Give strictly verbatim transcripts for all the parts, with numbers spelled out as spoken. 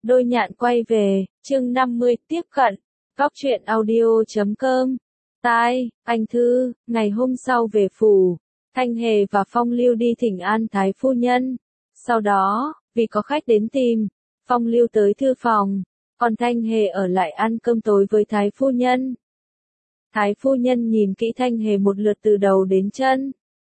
Đôi nhạn quay về, chương năm mươi, tiếp cận. Góc truyện audio chấm com. Tai, anh Thư, ngày hôm sau về phủ, Thanh Hề và Phong Lưu đi thỉnh an Thái phu nhân. Sau đó, vì có khách đến tìm, Phong Lưu tới thư phòng, còn Thanh Hề ở lại ăn cơm tối với Thái phu nhân. Thái phu nhân nhìn kỹ Thanh Hề một lượt từ đầu đến chân.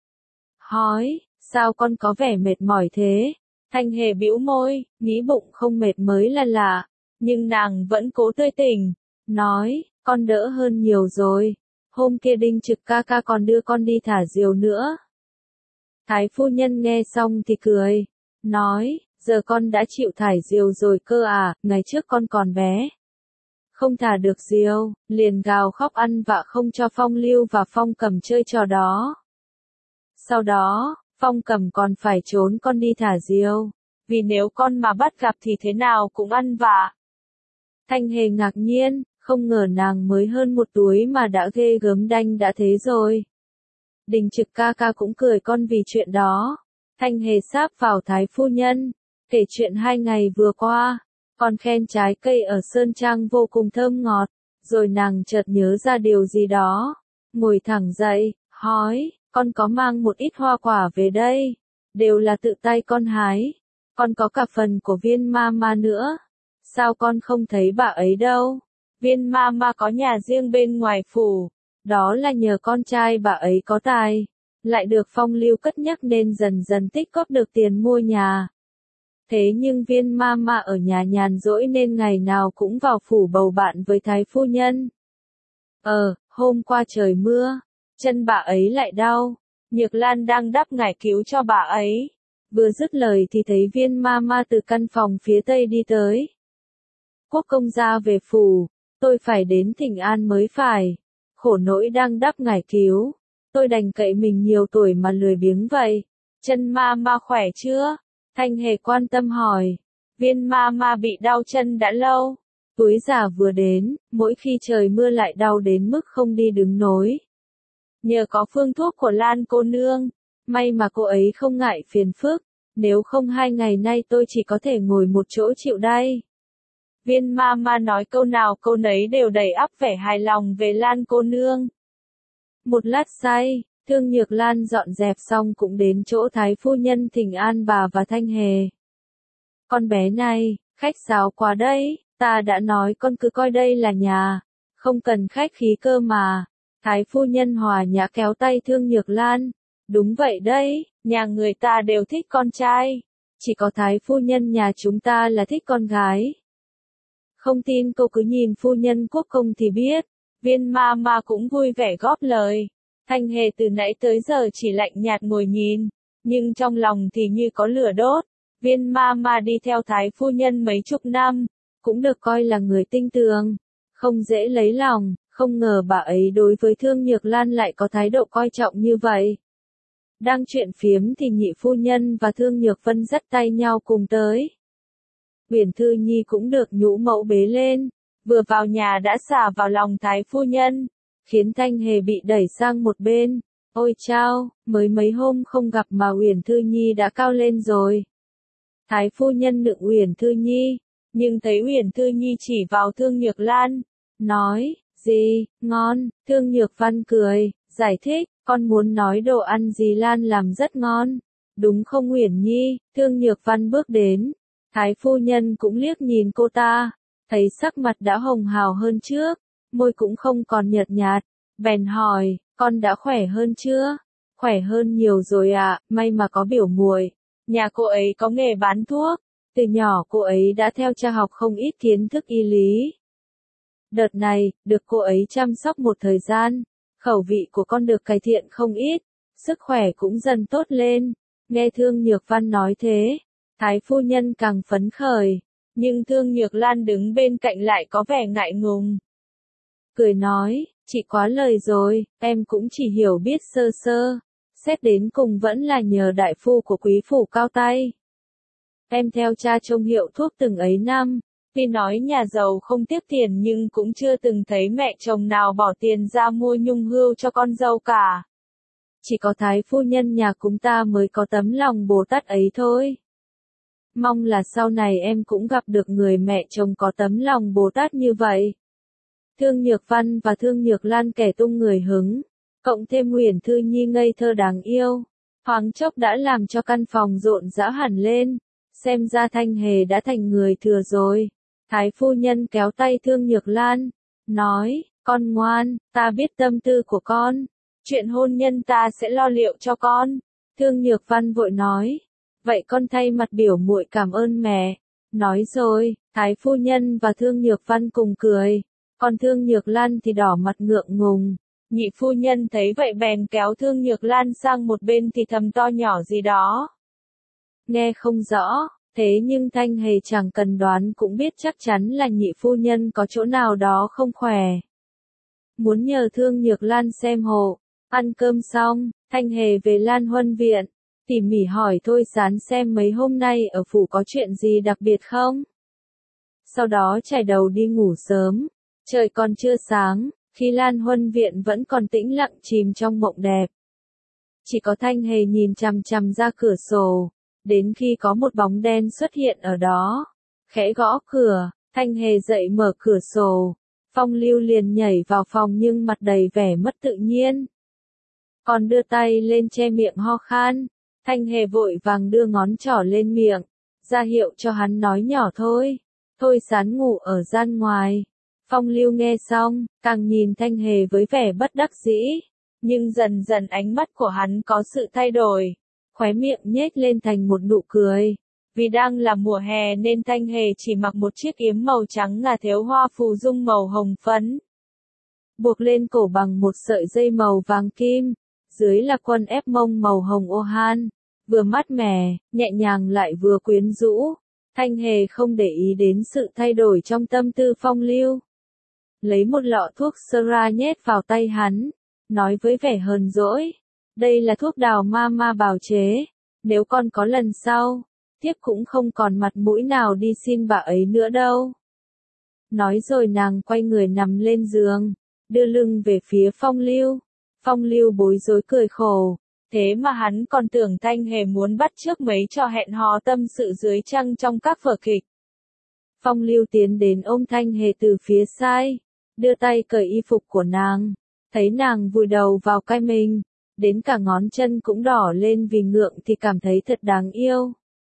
Hỏi, sao con có vẻ mệt mỏi thế? Thanh Hề bĩu môi, nghĩ bụng không mệt mới là lạ, nhưng nàng vẫn cố tươi tỉnh, nói, con đỡ hơn nhiều rồi, hôm kia Đinh Trực ca ca còn đưa con đi thả diều nữa. Thái phu nhân nghe xong thì cười, nói, giờ con đã chịu thải diều rồi cơ à, ngày trước con còn bé. Không thả được diều, liền gào khóc ăn vạ không cho Phong Lưu và Phong Cầm chơi trò đó. Sau đó, Phong Cầm còn phải trốn con đi thả diều, vì nếu con mà bắt gặp thì thế nào cũng ăn vạ. Thanh Hề ngạc nhiên, không ngờ nàng mới hơn một tuổi mà đã ghê gớm đanh đã thế rồi. Đình Trực ca ca cũng cười con vì chuyện đó. Thanh Hề sáp vào Thái phu nhân, kể chuyện hai ngày vừa qua, còn khen trái cây ở Sơn Trang vô cùng thơm ngọt, rồi nàng chợt nhớ ra điều gì đó, ngồi thẳng dậy, hỏi, con có mang một ít hoa quả về đây, đều là tự tay con hái, con có cả phần của Viên ma ma nữa, sao con không thấy bà ấy đâu? Viên ma ma có nhà riêng bên ngoài phủ, đó là nhờ con trai bà ấy có tài, lại được Phong Lưu cất nhắc nên dần dần tích góp được tiền mua nhà. Thế nhưng Viên ma ma ở nhà nhàn rỗi nên ngày nào cũng vào phủ bầu bạn với Thái phu nhân. Ờ, hôm qua trời mưa, chân bà ấy lại đau, Nhược Lan đang đắp ngải cứu cho bà ấy. Vừa dứt lời thì thấy Viên ma ma từ căn phòng phía tây đi tới. Quốc công gia về phủ, tôi phải đến thỉnh an mới phải. Khổ nỗi đang đắp ngải cứu, tôi đành cậy mình nhiều tuổi mà lười biếng vậy. Chân ma ma khỏe chưa? Thanh Hề quan tâm hỏi. Viên ma ma bị đau chân đã lâu. Túi già vừa đến, mỗi khi trời mưa lại đau đến mức không đi đứng nổi. Nhờ có phương thuốc của Lan cô nương, may mà cô ấy không ngại phiền phức, nếu không hai ngày nay tôi chỉ có thể ngồi một chỗ chịu đay. Viên ma ma nói câu nào câu nấy đều đầy ắp vẻ hài lòng về Lan cô nương. Một lát say, Thương Nhược Lan dọn dẹp xong cũng đến chỗ Thái phu nhân thỉnh an bà và Thanh Hề. Con bé này, khách sáo quá đấy, ta đã nói con cứ coi đây là nhà, không cần khách khí cơ mà. Thái phu nhân hòa nhã kéo tay Thương Nhược Lan. Đúng vậy đấy, nhà người ta đều thích con trai, chỉ có Thái phu nhân nhà chúng ta là thích con gái. Không tin cô cứ nhìn phu nhân quốc công thì biết. Viên ma ma cũng vui vẻ góp lời. Thanh Hề từ nãy tới giờ chỉ lạnh nhạt ngồi nhìn, nhưng trong lòng thì như có lửa đốt. Viên ma ma đi theo Thái phu nhân mấy chục năm, cũng được coi là người tinh tường, không dễ lấy lòng, không ngờ bà ấy đối với Thương Nhược Lan lại có thái độ coi trọng như vậy. Đang chuyện phiếm thì nhị phu nhân và Thương Nhược Vân dắt tay nhau cùng tới. Uyển Thư Nhi cũng được nhũ mẫu bế lên, vừa vào nhà đã xả vào lòng Thái phu nhân, khiến Thanh Hề bị đẩy sang một bên. Ôi chao, mới mấy hôm không gặp mà Uyển Thư Nhi đã cao lên rồi. Thái phu nhân nựng Uyển Thư Nhi, nhưng thấy Uyển Thư Nhi chỉ vào Thương Nhược Lan, nói, gì, ngon. Thương Nhược Văn cười, giải thích, con muốn nói đồ ăn gì Lan làm rất ngon, đúng không Uyển Nhi? Thương Nhược Văn bước đến, Thái phu nhân cũng liếc nhìn cô ta, thấy sắc mặt đã hồng hào hơn trước, môi cũng không còn nhợt nhạt, bèn hỏi, con đã khỏe hơn chưa? Khỏe hơn nhiều rồi ạ, à, may mà có biểu muội, nhà cô ấy có nghề bán thuốc, từ nhỏ cô ấy đã theo cha học không ít kiến thức y lý. Đợt này, được cô ấy chăm sóc một thời gian, khẩu vị của con được cải thiện không ít, sức khỏe cũng dần tốt lên. Nghe Thương Nhược Văn nói thế, Thái phu nhân càng phấn khởi, nhưng Thương Nhược Lan đứng bên cạnh lại có vẻ ngại ngùng. Cười nói, chị quá lời rồi, em cũng chỉ hiểu biết sơ sơ, xét đến cùng vẫn là nhờ đại phu của quý phủ cao tay. Em theo cha trông hiệu thuốc từng ấy năm, tuy nói nhà giàu không tiếc tiền nhưng cũng chưa từng thấy mẹ chồng nào bỏ tiền ra mua nhung hươu cho con dâu cả. Chỉ có Thái phu nhân nhà chúng ta mới có tấm lòng Bồ Tát ấy thôi. Mong là sau này em cũng gặp được người mẹ chồng có tấm lòng Bồ Tát như vậy. Thương Nhược Văn và Thương Nhược Lan kẻ tung người hứng, cộng thêm Uyển Thư Nhi ngây thơ đáng yêu, thoáng chốc đã làm cho căn phòng rộn rã hẳn lên. Xem ra Thanh Hề đã thành người thừa rồi. Thái phu nhân kéo tay Thương Nhược Lan, nói, con ngoan, ta biết tâm tư của con. Chuyện hôn nhân ta sẽ lo liệu cho con. Thương Nhược Văn vội nói, vậy con thay mặt biểu muội cảm ơn mẹ. Nói rồi, Thái phu nhân và Thương Nhược Văn cùng cười, còn Thương Nhược Lan thì đỏ mặt ngượng ngùng. Nhị phu nhân thấy vậy bèn kéo Thương Nhược Lan sang một bên thì thầm to nhỏ gì đó. Nghe không rõ, thế nhưng Thanh Hề chẳng cần đoán cũng biết chắc chắn là nhị phu nhân có chỗ nào đó không khỏe. Muốn nhờ Thương Nhược Lan xem hộ. Ăn cơm xong, Thanh Hề về Lan Huân viện, tỉ mỉ hỏi Thôi Sán xem mấy hôm nay ở phủ có chuyện gì đặc biệt không. Sau đó chải đầu đi ngủ sớm, trời còn chưa sáng, khi Lan Huân viện vẫn còn tĩnh lặng chìm trong mộng đẹp. Chỉ có Thanh Hề nhìn chằm chằm ra cửa sổ, đến khi có một bóng đen xuất hiện ở đó, khẽ gõ cửa, Thanh Hề dậy mở cửa sổ, Phong Lưu liền nhảy vào phòng nhưng mặt đầy vẻ mất tự nhiên. Còn đưa tay lên che miệng ho khan, Thanh Hề vội vàng đưa ngón trỏ lên miệng, ra hiệu cho hắn nói nhỏ thôi. Thôi Sán ngủ ở gian ngoài. Phong Lưu nghe xong, càng nhìn Thanh Hề với vẻ bất đắc dĩ, nhưng dần dần ánh mắt của hắn có sự thay đổi, khóe miệng nhếch lên thành một nụ cười. Vì đang là mùa hè nên Thanh Hề chỉ mặc một chiếc yếm màu trắng ngà thêu hoa phù dung màu hồng phấn, buộc lên cổ bằng một sợi dây màu vàng kim, dưới là quần ép mông màu hồng ô han, vừa mát mẻ, nhẹ nhàng lại vừa quyến rũ. Thanh Hề không để ý đến sự thay đổi trong tâm tư Phong Lưu. Lấy một lọ thuốc sơ ra nhét vào tay hắn, nói với vẻ hờn dỗi, đây là thuốc đào ma ma bào chế, nếu con có lần sau, tiếp cũng không còn mặt mũi nào đi xin bà ấy nữa đâu. Nói rồi nàng quay người nằm lên giường, đưa lưng về phía Phong Lưu. Phong Lưu bối rối cười khổ, thế mà hắn còn tưởng Thanh Hề muốn bắt chước mấy trò hẹn hò tâm sự dưới trăng trong các vở kịch. Phong Lưu tiến đến ôm Thanh Hề từ phía sai, đưa tay cởi y phục của nàng, thấy nàng vùi đầu vào cái mình, đến cả ngón chân cũng đỏ lên vì ngượng thì cảm thấy thật đáng yêu.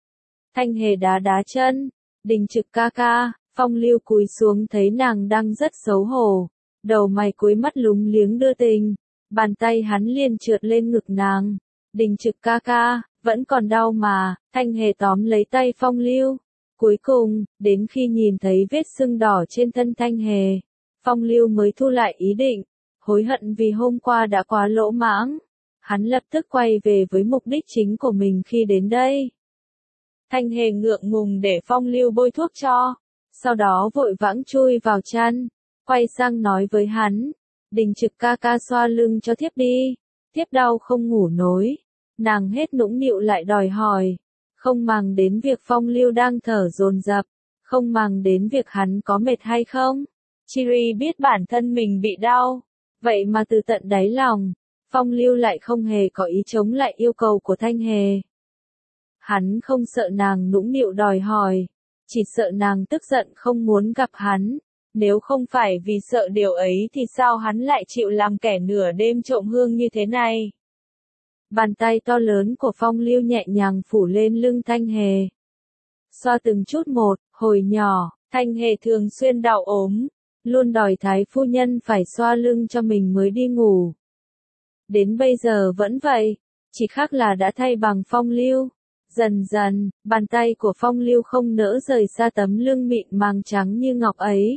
Thanh Hề đá đá chân, Đình Trực ca ca. Phong Lưu cúi xuống thấy nàng đang rất xấu hổ, đầu mày cúi mắt lúng liếng đưa tình, bàn tay hắn liền trượt lên ngực nàng. Đình Trực ca ca, vẫn còn đau mà. Thanh Hề tóm lấy tay Phong Lưu. Cuối cùng, đến khi nhìn thấy vết sưng đỏ trên thân Thanh Hề, Phong Lưu mới thu lại ý định, hối hận vì hôm qua đã quá lỗ mãng. Hắn lập tức quay về với mục đích chính của mình khi đến đây. Thanh Hề ngượng ngùng để Phong Lưu bôi thuốc cho, sau đó vội vãng chui vào chăn, quay sang nói với hắn, Đình Trực ca ca xoa lưng cho thiếp đi, thiếp đau không ngủ nổi. Nàng hết nũng nịu lại đòi hỏi, không màng đến việc Phong Lưu đang thở dồn dập, không màng đến việc hắn có mệt hay không. Chiri biết bản thân mình bị đau, vậy mà từ tận đáy lòng, Phong Lưu lại không hề có ý chống lại yêu cầu của Thanh Hề. Hắn không sợ nàng nũng nịu đòi hỏi, chỉ sợ nàng tức giận không muốn gặp hắn. Nếu không phải vì sợ điều ấy thì sao hắn lại chịu làm kẻ nửa đêm trộm hương như thế này. Bàn tay to lớn của Phong Lưu nhẹ nhàng phủ lên lưng Thanh Hề. Xoa từng chút một, hồi nhỏ, Thanh Hề thường xuyên đau ốm, luôn đòi thái phu nhân phải xoa lưng cho mình mới đi ngủ. Đến bây giờ vẫn vậy, chỉ khác là đã thay bằng Phong Lưu. Dần dần, bàn tay của Phong Lưu không nỡ rời xa tấm lưng mịn màng trắng như ngọc ấy.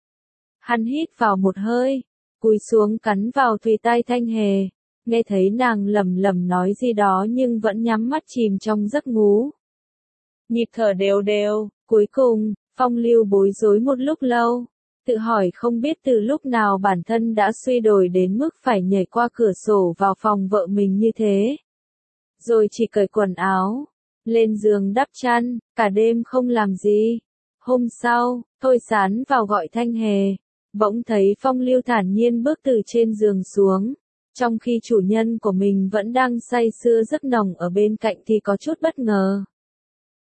Hắn hít vào một hơi, cúi xuống cắn vào thùy tai Thanh Hề, nghe thấy nàng lẩm lẩm nói gì đó nhưng vẫn nhắm mắt chìm trong giấc ngủ. Nhịp thở đều đều, cuối cùng, Phong Lưu bối rối một lúc lâu, tự hỏi không biết từ lúc nào bản thân đã suy đồi đến mức phải nhảy qua cửa sổ vào phòng vợ mình như thế. Rồi chỉ cởi quần áo, lên giường đắp chăn, cả đêm không làm gì. Hôm sau, Thôi Sán vào gọi Thanh Hề, bỗng thấy Phong Lưu thản nhiên bước từ trên giường xuống, trong khi chủ nhân của mình vẫn đang say sưa giấc nồng ở bên cạnh thì có chút bất ngờ.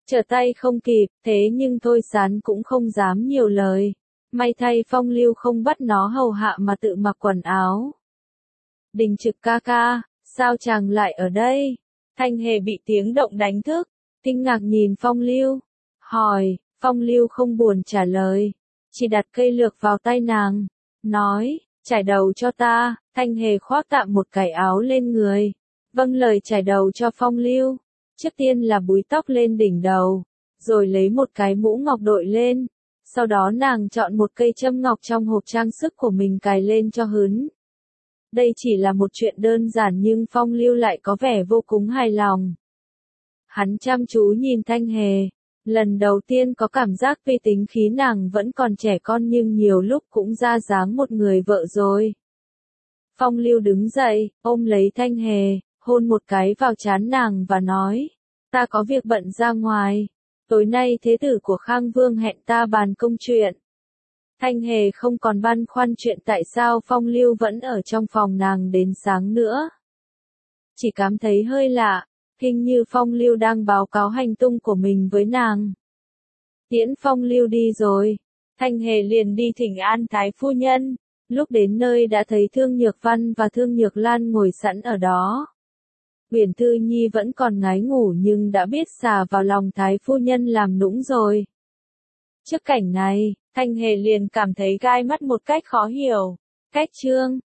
Trở tay không kịp, thế nhưng Thôi Sán cũng không dám nhiều lời. May thay Phong Lưu không bắt nó hầu hạ mà tự mặc quần áo. Đình Trực ca ca, sao chàng lại ở đây? Thanh Hề bị tiếng động đánh thức, kinh ngạc nhìn Phong Lưu, hỏi. Phong Lưu không buồn trả lời, chỉ đặt cây lược vào tay nàng, nói, trải đầu cho ta. Thanh Hề khoác tạm một cái áo lên người, vâng lời trải đầu cho Phong Lưu. Trước tiên là búi tóc lên đỉnh đầu, rồi lấy một cái mũ ngọc đội lên, sau đó nàng chọn một cây châm ngọc trong hộp trang sức của mình cài lên cho hớn. Đây chỉ là một chuyện đơn giản nhưng Phong Lưu lại có vẻ vô cùng hài lòng. Hắn chăm chú nhìn Thanh Hề, lần đầu tiên có cảm giác tuy tính khí nàng vẫn còn trẻ con nhưng nhiều lúc cũng ra dáng một người vợ rồi. Phong Lưu đứng dậy, ôm lấy Thanh Hề, hôn một cái vào trán nàng và nói, ta có việc bận ra ngoài, tối nay thế tử của Khang Vương hẹn ta bàn công chuyện. Thanh Hề không còn băn khoăn chuyện tại sao Phong Lưu vẫn ở trong phòng nàng đến sáng nữa. Chỉ cảm thấy hơi lạ, hình như Phong Lưu đang báo cáo hành tung của mình với nàng. Tiễn Phong Lưu đi rồi, Thanh Hề liền đi thỉnh an Thái phu nhân, lúc đến nơi đã thấy Thương Nhược Văn và Thương Nhược Lan ngồi sẵn ở đó. Uyển Thư Nhi vẫn còn ngái ngủ nhưng đã biết xà vào lòng Thái phu nhân làm nũng rồi. Trước cảnh này, Thanh Hề liền cảm thấy gai mắt một cách khó hiểu. Cách chương